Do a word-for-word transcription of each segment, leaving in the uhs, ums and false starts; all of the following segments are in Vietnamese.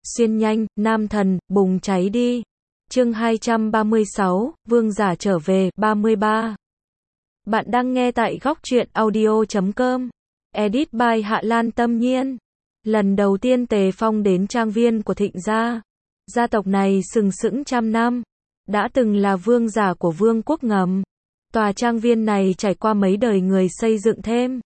Xuyên nhanh, nam thần, bùng cháy đi. Chương hai trăm ba mươi sáu, Vương giả trở về, ba mươi ba. Bạn đang nghe tại góc truyện audio chấm com. Edit by Hạ Lan Tâm Nhiên. Lần đầu tiên Tề Phong đến trang viên của Thịnh gia. Gia tộc này sừng sững trăm năm, đã từng là vương giả của vương quốc ngầm. Tòa trang viên này trải qua mấy đời người xây dựng thêm.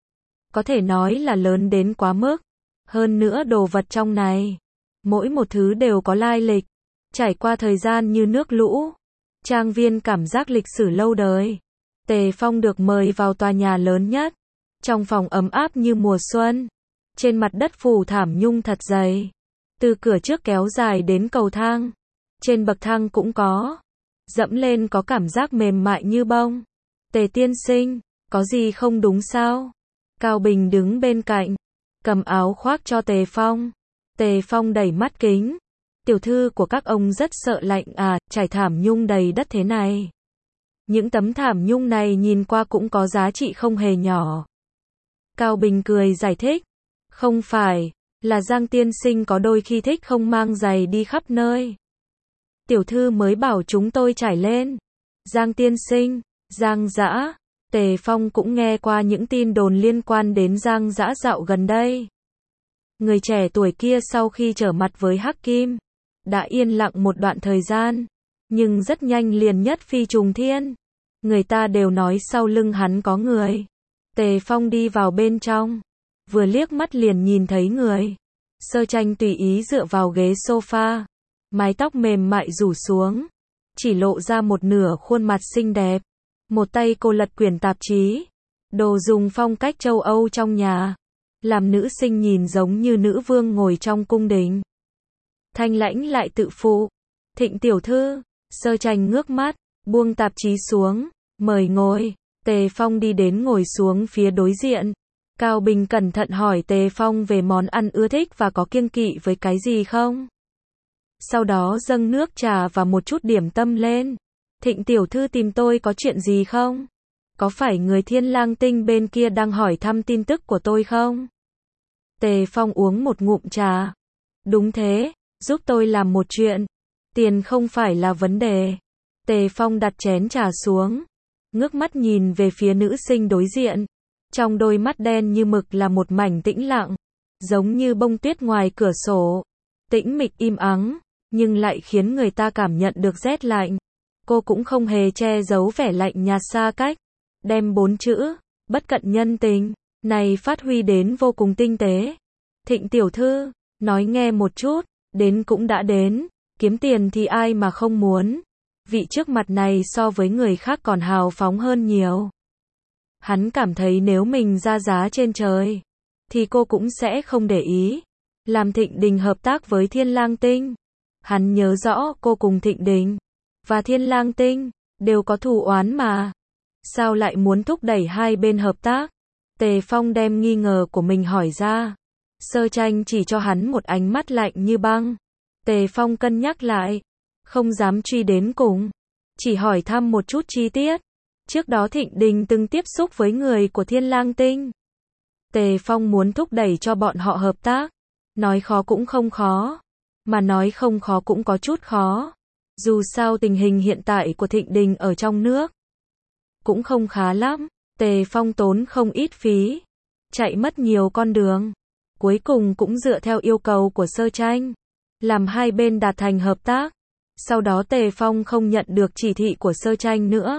Có thể nói là lớn đến quá mức. Hơn nữa đồ vật trong này, mỗi một thứ đều có lai lịch, trải qua thời gian như nước lũ. Trang viên cảm giác lịch sử lâu đời. Tề Phong được mời vào tòa nhà lớn nhất. Trong phòng ấm áp như mùa xuân. Trên mặt đất phủ thảm nhung thật dày. Từ cửa trước kéo dài đến cầu thang. Trên bậc thang cũng có. Dẫm lên có cảm giác mềm mại như bông. Tề tiên sinh, có gì không đúng sao? Cao Bình đứng bên cạnh, cầm áo khoác cho Tề Phong. Tề Phong đẩy mắt kính. Tiểu thư của các ông rất sợ lạnh à, trải thảm nhung đầy đất thế này. Những tấm thảm nhung này nhìn qua cũng có giá trị không hề nhỏ. Cao Bình cười giải thích. Không phải, là Giang tiên sinh có đôi khi thích không mang giày đi khắp nơi. Tiểu thư mới bảo chúng tôi trải lên. Giang tiên sinh, Giang Dã. Tề Phong cũng nghe qua những tin đồn liên quan đến Giang Dã dạo gần đây. Người trẻ tuổi kia sau khi trở mặt với Hắc Kim, đã yên lặng một đoạn thời gian, nhưng rất nhanh liền nhất phi trùng thiên. Người ta đều nói sau lưng hắn có người. Tề Phong đi vào bên trong, vừa liếc mắt liền nhìn thấy người. Sơ Tranh tùy ý dựa vào ghế sofa, mái tóc mềm mại rủ xuống, chỉ lộ ra một nửa khuôn mặt xinh đẹp. Một tay cô lật quyển tạp chí, đồ dùng phong cách châu Âu trong nhà, làm nữ sinh nhìn giống như nữ vương ngồi trong cung đình. Thanh Lãnh lại tự phụ. Thịnh tiểu thư. Sơ Tranh ngước mắt, buông tạp chí xuống, mời ngồi. Tề Phong đi đến ngồi xuống phía đối diện. Cao Bình cẩn thận hỏi Tề Phong về món ăn ưa thích và có kiêng kỵ với cái gì không. Sau đó dâng nước trà và một chút điểm tâm lên. Thịnh tiểu thư tìm tôi có chuyện gì không? Có phải người Thiên Lang Tinh bên kia đang hỏi thăm tin tức của tôi không? Tề Phong uống một ngụm trà. Đúng thế, giúp tôi làm một chuyện. Tiền không phải là vấn đề. Tề Phong đặt chén trà xuống, ngước mắt nhìn về phía nữ sinh đối diện. Trong đôi mắt đen như mực là một mảnh tĩnh lặng, giống như bông tuyết ngoài cửa sổ. Tĩnh mịch im ắng, nhưng lại khiến người ta cảm nhận được rét lạnh. Cô cũng không hề che giấu vẻ lạnh nhạt xa cách, đem bốn chữ, bất cận nhân tình, này phát huy đến vô cùng tinh tế. Thịnh tiểu thư, nói nghe một chút, đến cũng đã đến, kiếm tiền thì ai mà không muốn. Vị trước mặt này so với người khác còn hào phóng hơn nhiều. Hắn cảm thấy nếu mình ra giá trên trời, thì cô cũng sẽ không để ý. Làm Thịnh Đình hợp tác với Thiên Lang Tinh. Hắn nhớ rõ cô cùng Thịnh Đình và Thiên Lang Tinh đều có thù oán mà. Sao lại muốn thúc đẩy hai bên hợp tác? Tề Phong đem nghi ngờ của mình hỏi ra. Sơ Tranh chỉ cho hắn một ánh mắt lạnh như băng. Tề Phong cân nhắc lại, không dám truy đến cùng, chỉ hỏi thăm một chút chi tiết. Trước đó Thịnh Đình từng tiếp xúc với người của Thiên Lang Tinh. Tề Phong muốn thúc đẩy cho bọn họ hợp tác. Nói khó cũng không khó, mà nói không khó cũng có chút khó. Dù sao tình hình hiện tại của Thịnh Đình ở trong nước cũng không khá lắm. Tề Phong tốn không ít phí, chạy mất nhiều con đường, cuối cùng cũng dựa theo yêu cầu của Sơ Tranh, làm hai bên đạt thành hợp tác. Sau đó Tề Phong không nhận được chỉ thị của Sơ Tranh nữa.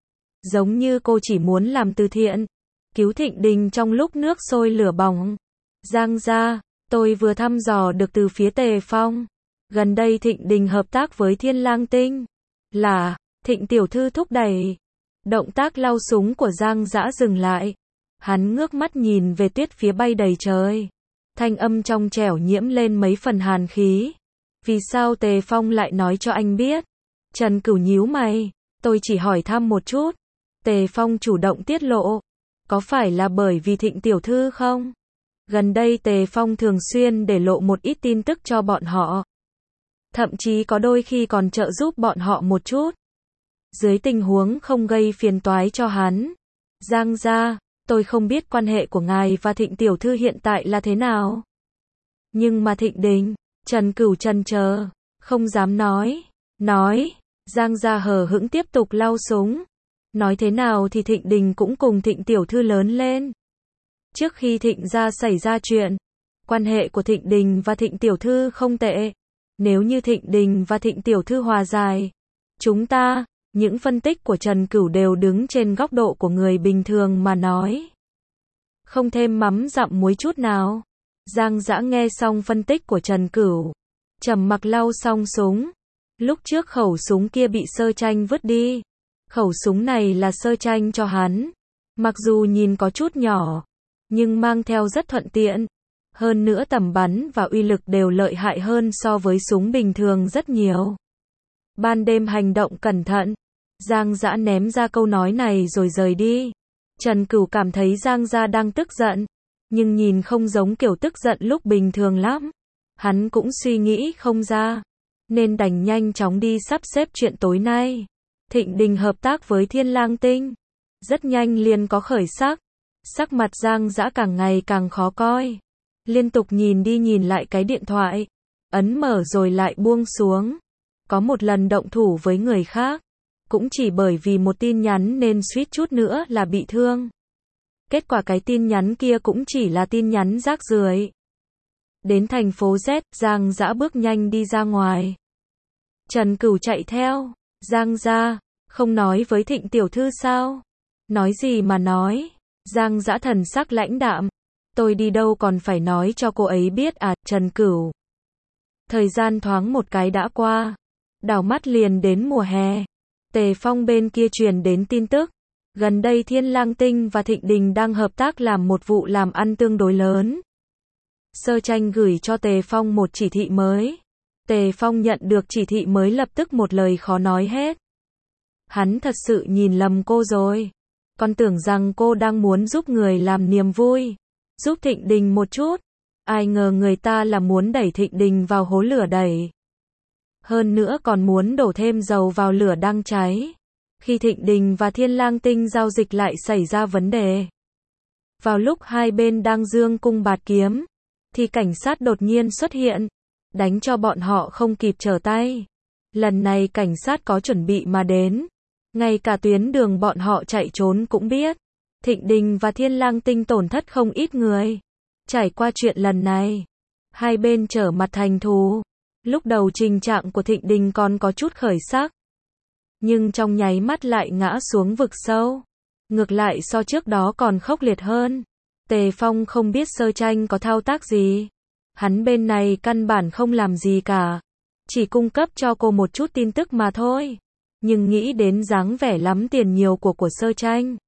Giống như cô chỉ muốn làm từ thiện, cứu Thịnh Đình trong lúc nước sôi lửa bỏng. Giang gia, tôi vừa thăm dò được từ phía Tề Phong. Gần đây Thịnh Đình hợp tác với Thiên Lang Tinh. Là, Thịnh tiểu thư thúc đẩy. Động tác lau súng của Giang Dã dừng lại. Hắn ngước mắt nhìn về tuyết phía bay đầy trời. Thanh âm trong trẻo nhiễm lên mấy phần hàn khí. Vì sao Tề Phong lại nói cho anh biết? Trần Cửu nhíu mày. Tôi chỉ hỏi thăm một chút. Tề Phong chủ động tiết lộ. Có phải là bởi vì Thịnh tiểu thư không? Gần đây Tề Phong thường xuyên để lộ một ít tin tức cho bọn họ. Thậm chí có đôi khi còn trợ giúp bọn họ một chút. Dưới tình huống không gây phiền toái cho hắn. Giang gia, tôi không biết quan hệ của ngài và Thịnh tiểu thư hiện tại là thế nào. Nhưng mà Thịnh Đình, Trần Cửu trần chờ, không dám nói. Nói, Giang gia hờ hững tiếp tục lau súng. Nói thế nào thì Thịnh Đình cũng cùng Thịnh tiểu thư lớn lên. Trước khi Thịnh gia xảy ra chuyện, quan hệ của Thịnh Đình và Thịnh tiểu thư không tệ. Nếu như Thịnh Đình và Thịnh tiểu thư hòa giải, chúng ta, những phân tích của Trần Cửu đều đứng trên góc độ của người bình thường mà nói. Không thêm mắm dặm muối chút nào. Giang Dã nghe xong phân tích của Trần Cửu, trầm mặc lau xong súng. Lúc trước khẩu súng kia bị Sơ Tranh vứt đi. Khẩu súng này là Sơ Tranh cho hắn. Mặc dù nhìn có chút nhỏ, nhưng mang theo rất thuận tiện. Hơn nữa tầm bắn và uy lực đều lợi hại hơn so với súng bình thường rất nhiều. Ban đêm hành động cẩn thận. Giang Dã ném ra câu nói này rồi rời đi. Trần Cửu cảm thấy Giang gia đang tức giận, nhưng nhìn không giống kiểu tức giận lúc bình thường lắm. Hắn cũng suy nghĩ không ra, nên đành nhanh chóng đi sắp xếp chuyện tối nay. Thịnh Đình hợp tác với Thiên Lang Tinh, rất nhanh liền có khởi sắc. Sắc mặt Giang Dã càng ngày càng khó coi, liên tục nhìn đi nhìn lại cái điện thoại, ấn mở rồi lại buông xuống. Có một lần động thủ với người khác, cũng chỉ bởi vì một tin nhắn nên suýt chút nữa là bị thương. Kết quả cái tin nhắn kia cũng chỉ là tin nhắn rác rưởi. Đến thành phố Z, Giang Dã bước nhanh đi ra ngoài. Trần Cửu chạy theo. Giang gia, không nói với Thịnh tiểu thư sao? Nói gì mà nói? Giang Dã thần sắc lãnh đạm. Tôi đi đâu còn phải nói cho cô ấy biết à, Trần Cửu. Thời gian thoáng một cái đã qua. Đảo mắt liền đến mùa hè. Tề Phong bên kia truyền đến tin tức. Gần đây Thiên Lang Tinh và Thịnh Đình đang hợp tác làm một vụ làm ăn tương đối lớn. Sơ Tranh gửi cho Tề Phong một chỉ thị mới. Tề Phong nhận được chỉ thị mới lập tức một lời khó nói hết. Hắn thật sự nhìn lầm cô rồi. Con tưởng rằng cô đang muốn giúp người làm niềm vui, giúp Thịnh Đình một chút. Ai ngờ người ta là muốn đẩy Thịnh Đình vào hố lửa đẩy. Hơn nữa còn muốn đổ thêm dầu vào lửa đang cháy. Khi Thịnh Đình và Thiên Lang Tinh giao dịch lại xảy ra vấn đề. Vào lúc hai bên đang dương cung bạt kiếm, thì cảnh sát đột nhiên xuất hiện, đánh cho bọn họ không kịp trở tay. Lần này cảnh sát có chuẩn bị mà đến. Ngay cả tuyến đường bọn họ chạy trốn cũng biết. Thịnh Đình và Thiên Lang Tinh tổn thất không ít người. Trải qua chuyện lần này, hai bên trở mặt thành thù. Lúc đầu tình trạng của Thịnh Đình còn có chút khởi sắc, nhưng trong nháy mắt lại ngã xuống vực sâu. Ngược lại so trước đó còn khốc liệt hơn. Tề Phong không biết Sơ Tranh có thao tác gì. Hắn bên này căn bản không làm gì cả. Chỉ cung cấp cho cô một chút tin tức mà thôi. Nhưng nghĩ đến dáng vẻ lắm tiền nhiều của của Sơ Tranh.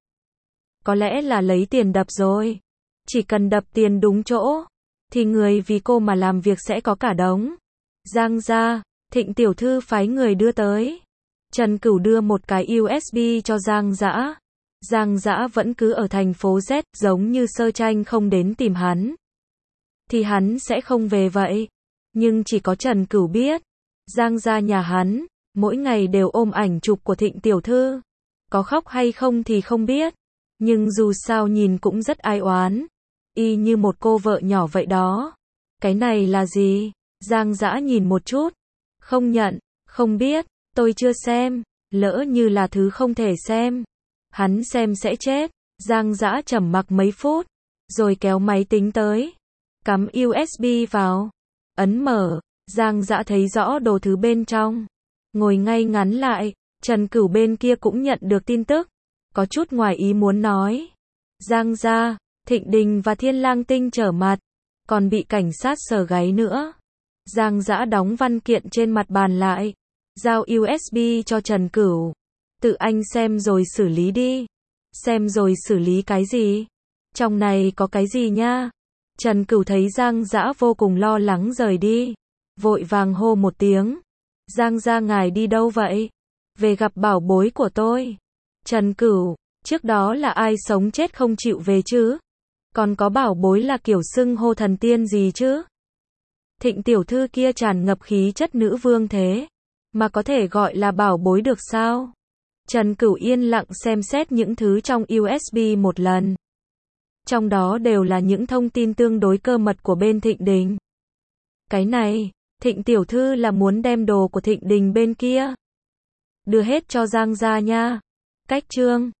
Có lẽ là lấy tiền đập rồi. Chỉ cần đập tiền đúng chỗ, thì người vì cô mà làm việc sẽ có cả đống. Giang gia, Thịnh tiểu thư phái người đưa tới. Trần Cửu đưa một cái u ét bê cho Giang Dã. Giang Dã vẫn cứ ở thành phố Z, giống như Sơ Tranh không đến tìm hắn, thì hắn sẽ không về vậy. Nhưng chỉ có Trần Cửu biết, Giang gia nhà hắn, mỗi ngày đều ôm ảnh chụp của Thịnh tiểu thư. Có khóc hay không thì không biết, nhưng dù sao nhìn cũng rất ai oán. Y như một cô vợ nhỏ vậy đó. Cái này là gì? Giang Dã nhìn một chút. Không nhận, không biết, tôi chưa xem. Lỡ như là thứ không thể xem, hắn xem sẽ chết. Giang Dã trầm mặc mấy phút, rồi kéo máy tính tới, cắm u ét bê vào, ấn mở. Giang Dã thấy rõ đồ thứ bên trong, ngồi ngay ngắn lại. Trần Cửu bên kia cũng nhận được tin tức, có chút ngoài ý muốn nói. Giang gia, Thịnh Đình và Thiên Lang Tinh trở mặt, còn bị cảnh sát sờ gáy nữa. Giang Dã đóng văn kiện trên mặt bàn lại, giao u ét bê cho Trần Cửu. Tự anh xem rồi xử lý đi. Xem rồi xử lý cái gì? Trong này có cái gì nha? Trần Cửu thấy Giang Dã vô cùng lo lắng rời đi, vội vàng hô một tiếng. Giang gia ngài đi đâu vậy? Về gặp bảo bối của tôi. Trần Cửu, trước đó là ai sống chết không chịu về chứ? Còn có bảo bối là kiểu xưng hô thần tiên gì chứ? Thịnh tiểu thư kia tràn ngập khí chất nữ vương thế, mà có thể gọi là bảo bối được sao? Trần Cửu yên lặng xem xét những thứ trong u ét bê một lần. Trong đó đều là những thông tin tương đối cơ mật của bên Thịnh Đình. Cái này, Thịnh tiểu thư là muốn đem đồ của Thịnh Đình bên kia đưa hết cho Giang gia nha. Cách chương